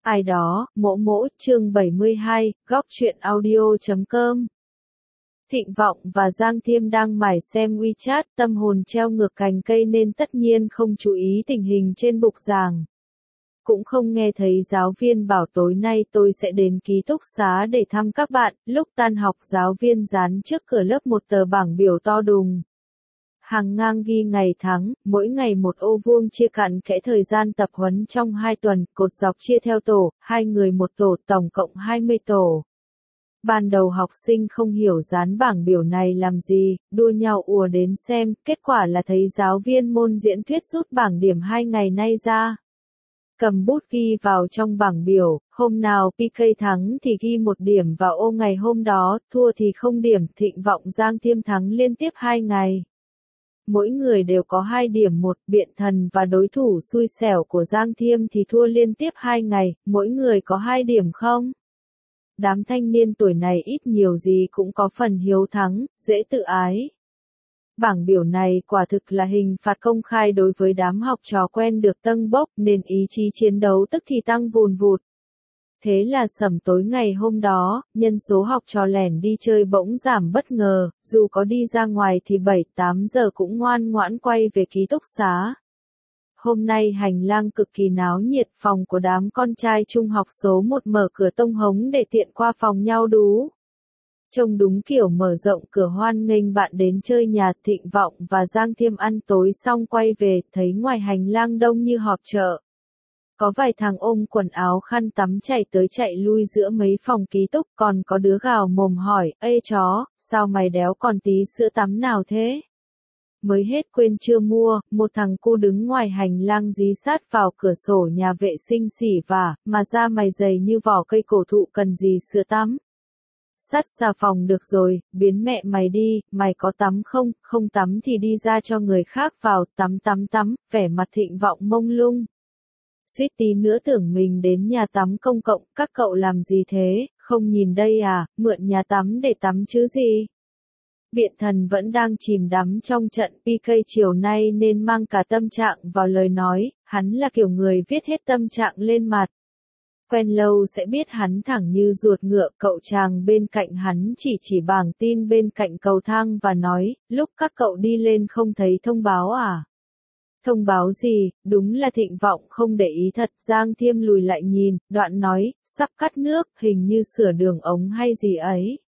Ai đó, mỗ mỗ, chương 72, góc truyện audio.com. Thịnh Vọng và Giang Thiêm đang mải xem WeChat, tâm hồn treo ngược cành cây nên tất nhiên không chú ý tình hình trên bục giảng. Cũng không nghe thấy giáo viên bảo tối nay tôi sẽ đến ký túc xá để thăm các bạn. Lúc tan học giáo viên dán trước cửa lớp một tờ bảng biểu to đùng. Hàng ngang ghi ngày tháng, mỗi ngày một ô vuông chia cặn kẽ thời gian tập huấn trong 2 tuần, cột dọc chia theo tổ, 2 người một tổ, tổng cộng 20 tổ. Ban đầu học sinh không hiểu dán bảng biểu này làm gì, đua nhau ùa đến xem, kết quả là thấy giáo viên môn diễn thuyết rút bảng điểm 2 ngày nay ra. Cầm bút ghi vào trong bảng biểu, hôm nào PK thắng thì ghi 1 điểm vào ô ngày hôm đó, thua thì không điểm. Thịnh Vọng Giang Thiêm thắng liên tiếp 2 ngày. Mỗi người đều có 2 điểm một, Biện Thần và đối thủ xui xẻo của Giang Thiêm thì thua liên tiếp 2 ngày, mỗi người có 2 điểm không? Đám thanh niên tuổi này ít nhiều gì cũng có phần hiếu thắng, dễ tự ái. Bảng biểu này quả thực là hình phạt công khai đối với đám học trò quen được tâng bốc nên ý chí chiến đấu tức thì tăng vùn vụt. Thế là sẩm tối ngày hôm đó, nhân số học trò lẻn đi chơi bỗng giảm bất ngờ, dù có đi ra ngoài thì 7-8 giờ cũng ngoan ngoãn quay về ký túc xá. Hôm nay hành lang cực kỳ náo nhiệt, phòng của đám con trai trung học số 1 mở cửa tông hống để tiện qua phòng nhau đú. Trông đúng kiểu mở rộng cửa hoan nghênh bạn đến chơi nhà. Thịnh Vọng và Giang Thiêm ăn tối xong quay về, thấy ngoài hành lang đông như họp chợ. Có vài thằng ôm quần áo khăn tắm chạy tới chạy lui giữa mấy phòng ký túc, còn có đứa gào mồm hỏi, ê chó, sao mày đéo còn tí sữa tắm nào thế? Mới hết quên chưa mua, một thằng cu đứng ngoài hành lang dí sát vào cửa sổ nhà vệ sinh xỉ vả, mà da mày dày như vỏ cây cổ thụ cần gì sữa tắm. Sắt xà phòng được rồi, biến mẹ mày đi, mày có tắm không, không tắm thì đi ra cho người khác vào, tắm, vẻ mặt Thịnh Vọng mông lung. Suýt tí nữa tưởng mình đến nhà tắm công cộng, các cậu làm gì thế, không nhìn đây à, mượn nhà tắm để tắm chứ gì. Biện Thần vẫn đang chìm đắm trong trận PK chiều nay nên mang cả tâm trạng vào lời nói, hắn là kiểu người viết hết tâm trạng lên mặt. Quen lâu sẽ biết hắn thẳng như ruột ngựa. Cậu chàng bên cạnh hắn chỉ bảng tin bên cạnh cầu thang và nói, lúc các cậu đi lên không thấy thông báo à? Thông báo gì, đúng là Thịnh Vọng không để ý thật. Giang Thiêm lùi lại nhìn, đoạn nói, sắp cắt nước, hình như sửa đường ống hay gì ấy.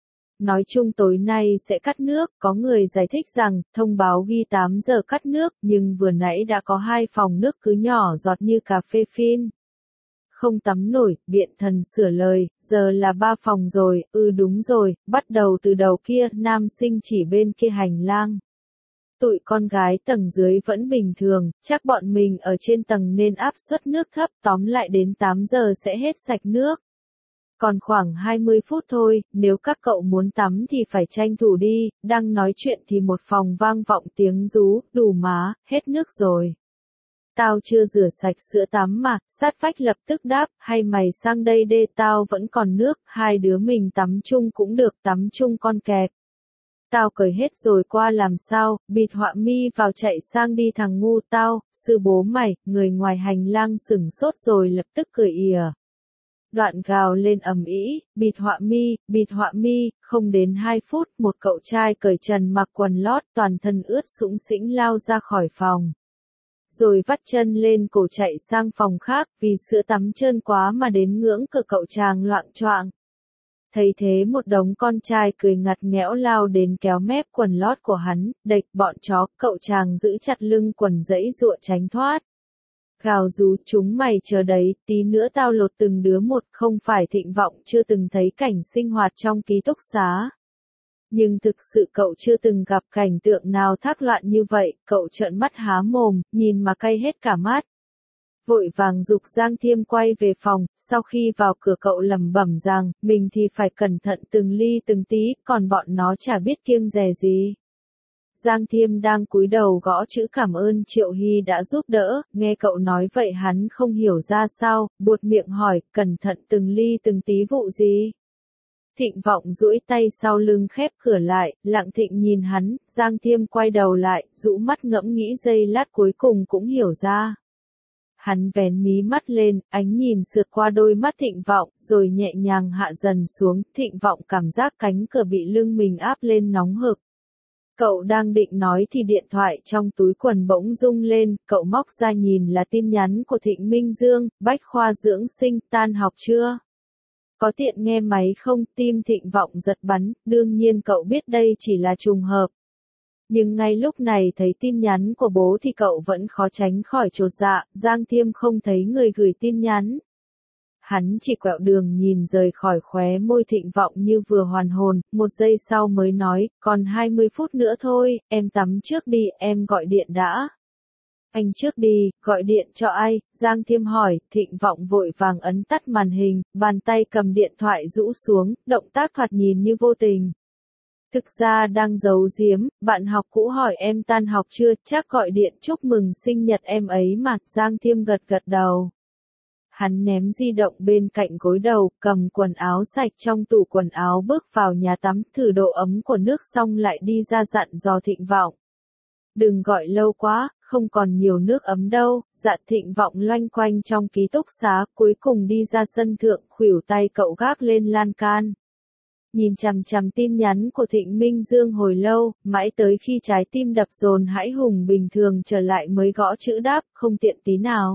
Nói chung tối nay sẽ cắt nước, có người giải thích rằng, thông báo ghi 8 giờ cắt nước, nhưng vừa nãy đã có 2 phòng nước cứ nhỏ giọt như cà phê phin. Không tắm nổi, Biện Thần sửa lời, giờ là 3 phòng rồi, đúng rồi, bắt đầu từ đầu kia, nam sinh chỉ bên kia hành lang. Tụi con gái tầng dưới vẫn bình thường, chắc bọn mình ở trên tầng nên áp suất nước thấp, tóm lại đến 8 giờ sẽ hết sạch nước. Còn khoảng 20 phút thôi, nếu các cậu muốn tắm thì phải tranh thủ đi. Đang nói chuyện thì một phòng vang vọng tiếng rú, đủ má, hết nước rồi. Tao chưa rửa sạch sữa tắm mà. Sát vách lập tức đáp, hay mày sang đây đê, tao vẫn còn nước, 2 đứa mình tắm chung cũng được, tắm chung con kẹt. Tao cởi hết rồi qua làm sao, bịt họa mi vào chạy sang đi thằng ngu tao, sư bố mày. Người ngoài hành lang sửng sốt rồi lập tức cười ìa. Đoạn gào lên ầm ĩ, bịt họa mi, không đến 2 phút, một cậu trai cởi trần mặc quần lót toàn thân ướt sũng sĩnh lao ra khỏi phòng. Rồi vắt chân lên cổ chạy sang phòng khác, vì sữa tắm trơn quá mà đến ngưỡng cửa cậu chàng loạng choạng. Thấy thế một đống con trai cười ngặt nghẽo lao đến kéo mép quần lót của hắn, đệch bọn chó, cậu chàng giữ chặt lưng quần giãy giụa tránh thoát. Gào rú, chúng mày chờ đấy, tí nữa tao lột từng đứa một. Không phải Thịnh Vọng chưa từng thấy cảnh sinh hoạt trong ký túc xá. Nhưng thực sự cậu chưa từng gặp cảnh tượng nào thác loạn như vậy, cậu trợn mắt há mồm, nhìn mà cay hết cả mắt. Vội vàng giục Giang Thiêm quay về phòng, sau khi vào cửa cậu lẩm bẩm rằng, mình thì phải cẩn thận từng ly từng tí, còn bọn nó chả biết kiêng dè gì. Giang Thiêm đang cúi đầu gõ chữ cảm ơn Triệu Hy đã giúp đỡ, nghe cậu nói vậy hắn không hiểu ra sao, buột miệng hỏi, cẩn thận từng ly từng tí vụ gì? Thịnh Vọng duỗi tay sau lưng khép cửa lại, lặng thịnh nhìn hắn. Giang Thiêm quay đầu lại, rũ mắt ngẫm nghĩ giây lát cuối cùng cũng hiểu ra. Hắn vén mí mắt lên, ánh nhìn sượt qua đôi mắt Thịnh Vọng, rồi nhẹ nhàng hạ dần xuống, Thịnh Vọng cảm giác cánh cửa bị lưng mình áp lên nóng hực. Cậu đang định nói thì điện thoại trong túi quần bỗng rung lên, cậu móc ra nhìn là tin nhắn của Thịnh Minh Dương, Bách khoa dưỡng sinh, tan học chưa? Có tiện nghe máy không? Tim Thịnh Vọng giật bắn, đương nhiên cậu biết đây chỉ là trùng hợp. Nhưng ngay lúc này thấy tin nhắn của bố thì cậu vẫn khó tránh khỏi chột dạ, Giang Thiêm không thấy người gửi tin nhắn. Hắn chỉ quẹo đường nhìn rời khỏi khóe môi Thịnh Vọng như vừa hoàn hồn, một giây sau mới nói, còn 20 phút nữa thôi, em tắm trước đi, em gọi điện đã. Anh trước đi, gọi điện cho ai? Giang Thiêm hỏi, Thịnh Vọng vội vàng ấn tắt màn hình, bàn tay cầm điện thoại rũ xuống, động tác thoạt nhìn như vô tình. Thực ra đang giấu giếm, bạn học cũ hỏi em tan học chưa, chắc gọi điện chúc mừng sinh nhật em ấy mà, Giang Thiêm gật gật đầu. Hắn ném di động bên cạnh gối đầu, cầm quần áo sạch trong tủ quần áo bước vào nhà tắm, thử độ ấm của nước xong lại đi ra dặn dò Thịnh Vọng. Đừng gọi lâu quá, không còn nhiều nước ấm đâu, dạ. Thịnh Vọng loanh quanh trong ký túc xá, cuối cùng đi ra sân thượng, khuỷu tay cậu gác lên lan can. Nhìn chằm chằm tin nhắn của Thịnh Minh Dương hồi lâu, mãi tới khi trái tim đập dồn hãi hùng bình thường trở lại mới gõ chữ đáp, không tiện tí nào.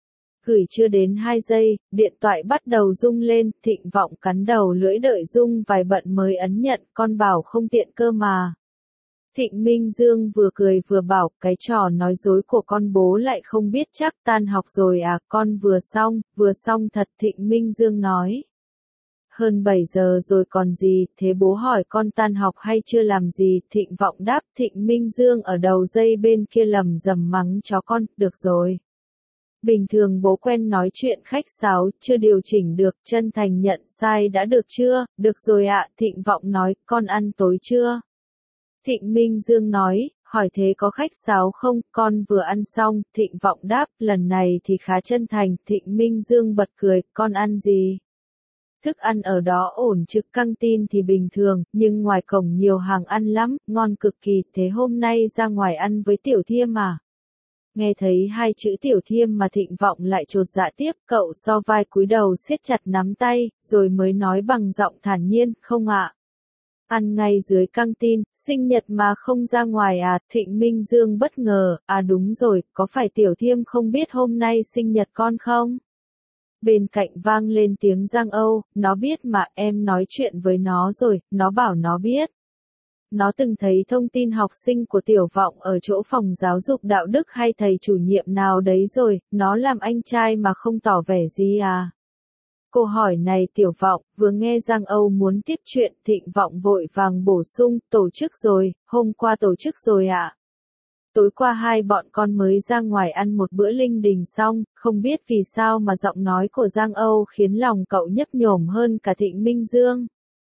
Gửi chưa đến 2 giây, điện thoại bắt đầu rung lên, Thịnh Vọng cắn đầu lưỡi đợi rung vài bận mới ấn nhận, con bảo không tiện cơ mà. Thịnh Minh Dương vừa cười vừa bảo, cái trò nói dối của con bố lại không biết chắc, tan học rồi à, con vừa xong thật. Thịnh Minh Dương nói. Hơn 7 giờ rồi còn gì, thế bố hỏi con tan học hay chưa làm gì? Thịnh Vọng đáp. Thịnh Minh Dương ở đầu dây bên kia lầm rầm mắng chó con, được rồi. Bình thường bố quen nói chuyện khách sáo, chưa điều chỉnh được, chân thành nhận sai đã được chưa? Được rồi ạ. Thịnh Vọng nói, con ăn tối chưa? Thịnh Minh Dương nói, hỏi thế có khách sáo không? Con vừa ăn xong. Thịnh Vọng đáp, lần này thì khá chân thành. Thịnh Minh Dương bật cười, con ăn gì? Thức ăn ở đó ổn chứ, căng tin thì bình thường, nhưng ngoài cổng nhiều hàng ăn lắm, ngon cực kỳ, thế hôm nay ra ngoài ăn với Tiểu Thiêm à? Nghe thấy 2 chữ Tiểu Thiêm mà Thịnh Vọng lại chột dạ tiếp, cậu so vai cúi đầu siết chặt nắm tay, rồi mới nói bằng giọng thản nhiên, không ạ. Ăn ngay dưới căng tin, sinh nhật mà không ra ngoài à? Thịnh Minh Dương bất ngờ, à đúng rồi, có phải Tiểu Thiêm không biết hôm nay sinh nhật con không? Bên cạnh vang lên tiếng Giang Âu, nó biết mà, em nói chuyện với nó rồi, nó bảo nó biết. Nó từng thấy thông tin học sinh của Tiểu Vọng ở chỗ phòng giáo dục đạo đức hay thầy chủ nhiệm nào đấy rồi, nó làm anh trai mà không tỏ vẻ gì à? Câu hỏi này Tiểu Vọng, vừa nghe Giang Âu muốn tiếp chuyện, Thịnh Vọng vội vàng bổ sung, tổ chức rồi, hôm qua tổ chức rồi ạ. Tối qua hai bọn con mới ra ngoài ăn một bữa linh đình xong, không biết vì sao mà giọng nói của Giang Âu khiến lòng cậu nhấp nhổm hơn cả Thịnh Minh Dương.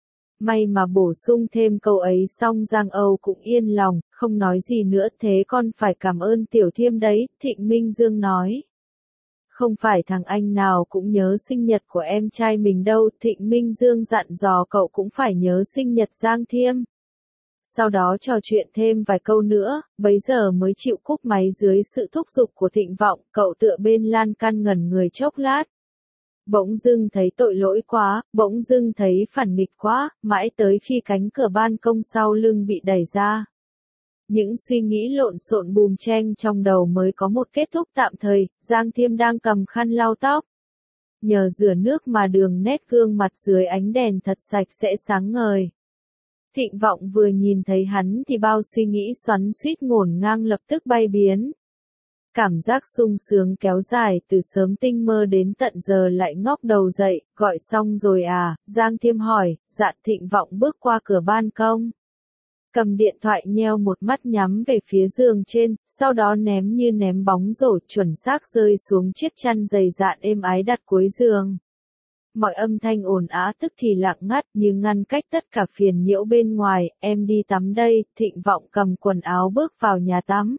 May mà bổ sung thêm câu ấy xong Giang Âu cũng yên lòng, không nói gì nữa. Thế con phải cảm ơn Tiểu Thiêm đấy, Thịnh Minh Dương nói. Không phải thằng anh nào cũng nhớ sinh nhật của em trai mình đâu, Thịnh Minh Dương dặn dò cậu cũng phải nhớ sinh nhật Giang Thiêm. Sau đó trò chuyện thêm vài câu nữa, bấy giờ mới chịu cúp máy dưới sự thúc giục của Thịnh Vọng, cậu tựa bên lan can ngẩn người chốc lát. Bỗng dưng thấy tội lỗi quá, bỗng dưng thấy phản nghịch quá, mãi tới khi cánh cửa ban công sau lưng bị đẩy ra. Những suy nghĩ lộn xộn bùm chen trong đầu mới có một kết thúc tạm thời. Giang Thiêm đang cầm khăn lau tóc. Nhờ rửa nước mà đường nét gương mặt dưới ánh đèn thật sạch sẽ sáng ngời. Thịnh Vọng vừa nhìn thấy hắn thì bao suy nghĩ xoắn xuýt ngổn ngang lập tức bay biến. Cảm giác sung sướng kéo dài từ sớm tinh mơ đến tận giờ lại ngóc đầu dậy, gọi xong rồi à? Giang Thiêm hỏi. Dạ. Thịnh Vọng bước qua cửa ban công. Cầm điện thoại nheo một mắt nhắm về phía giường trên, sau đó ném như ném bóng rổ chuẩn xác rơi xuống chiếc chăn dày dạn êm ái đặt cuối giường. Mọi âm thanh ồn ào tức thì lặng ngắt như ngăn cách tất cả phiền nhiễu bên ngoài. Em đi tắm đây. Thịnh Vọng cầm quần áo bước vào nhà tắm.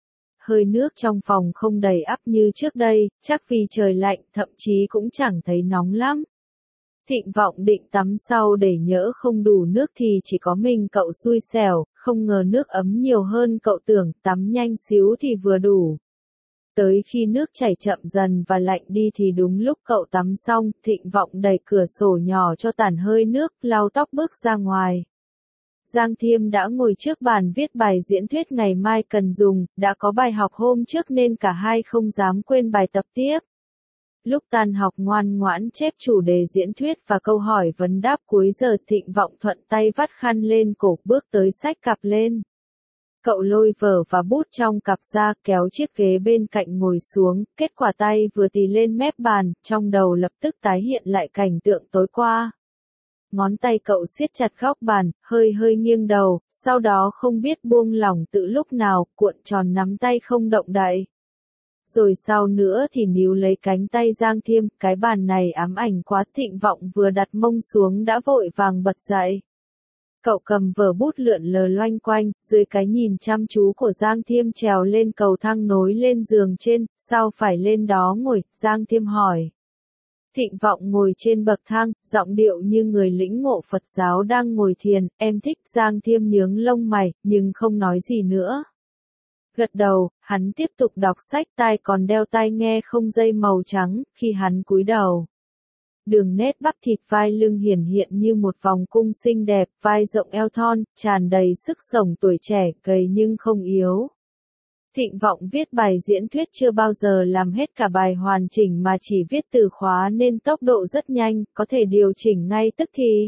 Hơi nước trong phòng không đầy ắp như trước đây, chắc vì trời lạnh, thậm chí cũng chẳng thấy nóng lắm. Thịnh Vọng định tắm sau để nhỡ không đủ nước thì chỉ có mình cậu xui xẻo, không ngờ nước ấm nhiều hơn cậu tưởng, tắm nhanh xíu thì vừa đủ. Tới khi nước chảy chậm dần và lạnh đi thì đúng lúc cậu tắm xong, Thịnh Vọng đẩy cửa sổ nhỏ cho tản hơi nước, lau tóc bước ra ngoài. Giang Thiêm đã ngồi trước bàn viết bài diễn thuyết ngày mai cần dùng, đã có bài học hôm trước nên cả hai không dám quên bài tập tiếp. Lúc tan học ngoan ngoãn chép chủ đề diễn thuyết và câu hỏi vấn đáp cuối giờ, Thịnh Vọng thuận tay vắt khăn lên cổ bước tới xách cặp lên. Cậu lôi vở và bút trong cặp ra, kéo chiếc ghế bên cạnh ngồi xuống, kết quả tay vừa tì lên mép bàn, trong đầu lập tức tái hiện lại cảnh tượng tối qua. Ngón tay cậu siết chặt góc bàn, hơi hơi nghiêng đầu, sau đó không biết buông lỏng từ lúc nào, cuộn tròn nắm tay không động đậy. Rồi sau nữa thì níu lấy cánh tay Giang Thiêm, cái bàn này ám ảnh quá. Thịnh Vọng vừa đặt mông xuống đã vội vàng bật dậy. Cậu cầm vở bút lượn lờ loanh quanh, dưới cái nhìn chăm chú của Giang Thiêm trèo lên cầu thang nối lên giường trên, sao phải lên đó ngồi, Giang Thiêm hỏi. Thịnh Vọng ngồi trên bậc thang, giọng điệu như người lĩnh ngộ Phật giáo đang ngồi thiền, em thích. Giang Thiêm nhướng lông mày, nhưng không nói gì nữa. Gật đầu, hắn tiếp tục đọc sách, tai còn đeo tai nghe không dây màu trắng, khi hắn cúi đầu. Đường nét bắp thịt vai lưng hiển hiện như một vòng cung xinh đẹp, vai rộng eo thon, tràn đầy sức sống tuổi trẻ, gầy nhưng không yếu. Thịnh Vọng viết bài diễn thuyết chưa bao giờ làm hết cả bài hoàn chỉnh mà chỉ viết từ khóa nên tốc độ rất nhanh, có thể điều chỉnh ngay tức thì.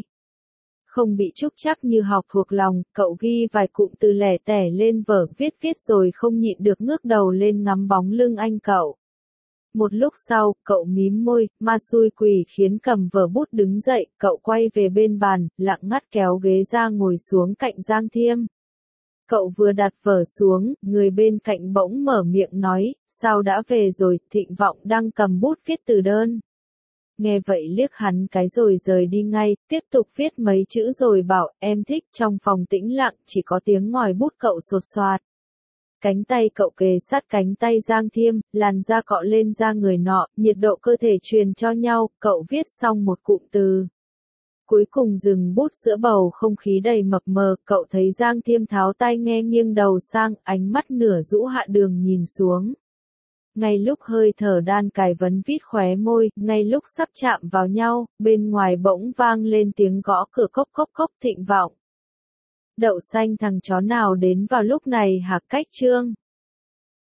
Không bị trúc trắc như học thuộc lòng, cậu ghi vài cụm từ lẻ tẻ lên vở viết rồi không nhịn được ngước đầu lên ngắm bóng lưng anh cậu. Một lúc sau, cậu mím môi, ma xui quỷ khiến cầm vở bút đứng dậy, cậu quay về bên bàn, lặng ngắt kéo ghế ra ngồi xuống cạnh Giang Thiêm. Cậu vừa đặt vở xuống, người bên cạnh bỗng mở miệng nói, sao đã về rồi? Thịnh Vọng đang cầm bút viết từ đơn. Nghe vậy liếc hắn cái rồi rời đi ngay, tiếp tục viết mấy chữ rồi bảo, em thích. Trong phòng tĩnh lặng, chỉ có tiếng ngòi bút cậu sột soạt. Cánh tay cậu kề sát cánh tay Giang Thiêm, làn da cọ lên da người nọ, nhiệt độ cơ thể truyền cho nhau, cậu viết xong một cụm từ. Cuối cùng dừng bút giữa bầu không khí đầy mập mờ, cậu thấy Giang Thiêm tháo tai nghe nghiêng đầu sang, ánh mắt nửa rũ hạ đường nhìn xuống. Ngay lúc hơi thở đan cài vấn vít khóe môi, ngay lúc sắp chạm vào nhau, bên ngoài bỗng vang lên tiếng gõ cửa cốc cốc cốc. Thịnh Vọng. Đậu xanh, thằng chó nào đến vào lúc này hả? Cách chương